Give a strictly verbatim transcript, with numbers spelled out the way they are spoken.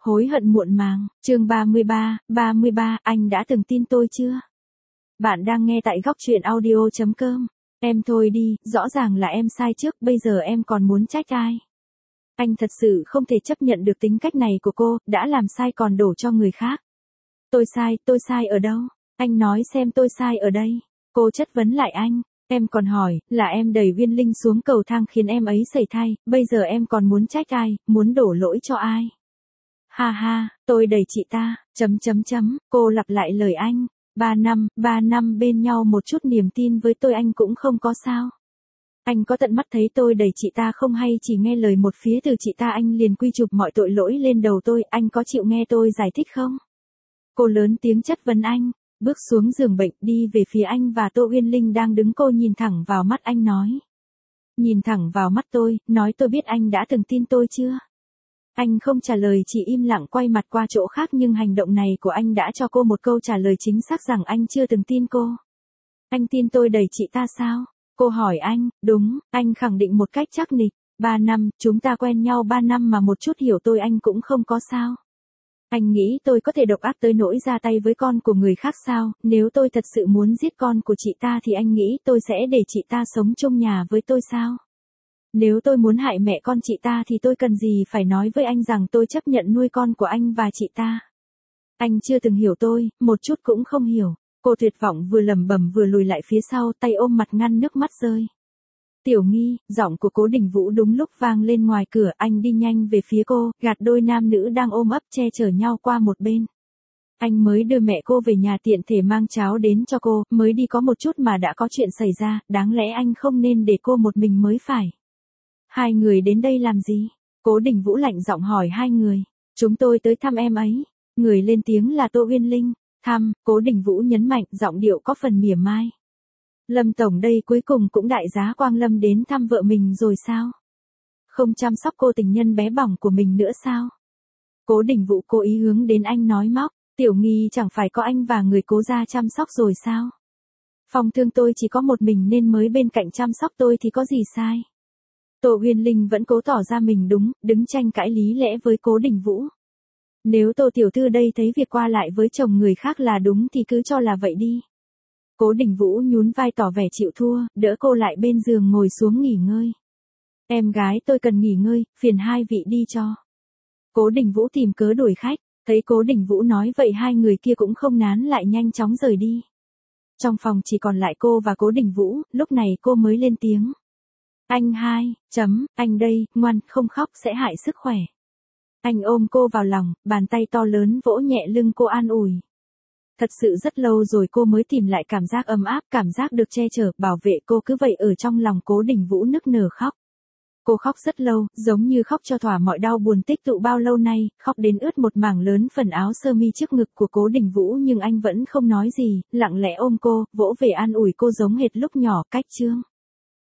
Hối hận muộn màng, chương ba mươi ba, ba mươi ba, anh đã từng tin tôi chưa? Bạn đang nghe tại góc truyện audio chấm com. Em thôi đi, rõ ràng là em sai trước, bây giờ em còn muốn trách ai? Anh thật sự không thể chấp nhận được tính cách này của cô, đã làm sai còn đổ cho người khác. Tôi sai, tôi sai ở đâu? Anh nói xem tôi sai ở đây. Cô chất vấn lại anh. Em còn hỏi, là em đẩy Uyên Linh xuống cầu thang khiến em ấy sẩy thai, bây giờ em còn muốn trách ai, muốn đổ lỗi cho ai? Ha ha, tôi đẩy chị ta, chấm chấm chấm, cô lặp lại lời anh. Ba năm, ba năm bên nhau một chút niềm tin với tôi anh cũng không có sao. Anh có tận mắt thấy tôi đẩy chị ta không hay chỉ nghe lời một phía từ chị ta anh liền quy chụp mọi tội lỗi lên đầu tôi, anh có chịu nghe tôi giải thích không? Cô lớn tiếng chất vấn anh, bước xuống giường bệnh đi về phía anh và Tô Uyên Linh đang đứng, cô nhìn thẳng vào mắt anh nói. Nhìn thẳng vào mắt tôi, nói tôi biết anh đã từng tin tôi chưa? Anh không trả lời, chỉ im lặng quay mặt qua chỗ khác, nhưng hành động này của anh đã cho cô một câu trả lời chính xác rằng anh chưa từng tin cô. Anh tin tôi đẩy chị ta sao? Cô hỏi anh, đúng, anh khẳng định một cách chắc nịch. Ba năm, chúng ta quen nhau ba năm mà một chút hiểu tôi anh cũng không có sao. Anh nghĩ tôi có thể độc ác tới nỗi ra tay với con của người khác sao? Nếu tôi thật sự muốn giết con của chị ta thì anh nghĩ tôi sẽ để chị ta sống chung nhà với tôi sao? Nếu tôi muốn hại mẹ con chị ta thì tôi cần gì phải nói với anh rằng tôi chấp nhận nuôi con của anh và chị ta? Anh chưa từng hiểu tôi, một chút cũng không hiểu. Cô tuyệt vọng vừa lẩm bẩm vừa lùi lại phía sau, tay ôm mặt ngăn nước mắt rơi. Tiểu Nghi, giọng của Cố Đình Vũ đúng lúc vang lên ngoài cửa, anh đi nhanh về phía cô, gạt đôi nam nữ đang ôm ấp che chở nhau qua một bên. Anh mới đưa mẹ cô về nhà tiện thể mang cháo đến cho cô, mới đi có một chút mà đã có chuyện xảy ra, đáng lẽ anh không nên để cô một mình mới phải. Hai người đến đây làm gì? Cố Đình Vũ lạnh giọng hỏi hai người. Chúng tôi tới thăm em ấy. Người lên tiếng là Tô Uyên Linh. Thăm, Cố Đình Vũ nhấn mạnh, giọng điệu có phần mỉa mai. Lâm Tổng đây cuối cùng cũng đại giá Quang Lâm đến thăm vợ mình rồi sao? Không chăm sóc cô tình nhân bé bỏng của mình nữa sao? Cố Đình Vũ cố ý hướng đến anh nói móc. Tiểu Nghi chẳng phải có anh và người Cố gia chăm sóc rồi sao? Phòng thương tôi chỉ có một mình nên mới bên cạnh chăm sóc tôi thì có gì sai? Tô Uyên Linh vẫn cố tỏ ra mình đúng, đứng tranh cãi lý lẽ với Cố Đình Vũ. Nếu Tô tiểu thư đây thấy việc qua lại với chồng người khác là đúng thì cứ cho là vậy đi. Cố Đình Vũ nhún vai tỏ vẻ chịu thua, đỡ cô lại bên giường ngồi xuống nghỉ ngơi. Em gái tôi cần nghỉ ngơi, phiền hai vị đi cho. Cố Đình Vũ tìm cớ đuổi khách, thấy Cố Đình Vũ nói vậy hai người kia cũng không nán lại nhanh chóng rời đi. Trong phòng chỉ còn lại cô và Cố Đình Vũ, lúc này cô mới lên tiếng. Anh hai, chấm, anh đây, ngoan, không khóc sẽ hại sức khỏe. Anh ôm cô vào lòng, bàn tay to lớn vỗ nhẹ lưng cô an ủi. Thật sự rất lâu rồi cô mới tìm lại cảm giác ấm áp, cảm giác được che chở, bảo vệ cô cứ vậy ở trong lòng. Cố Đình Vũ nức nở khóc. Cô khóc rất lâu, giống như khóc cho thỏa mọi đau buồn tích tụ bao lâu nay, khóc đến ướt một mảng lớn phần áo sơ mi trước ngực của Cố Đình Vũ, nhưng anh vẫn không nói gì, lặng lẽ ôm cô, vỗ về an ủi cô giống hệt lúc nhỏ. Cách chương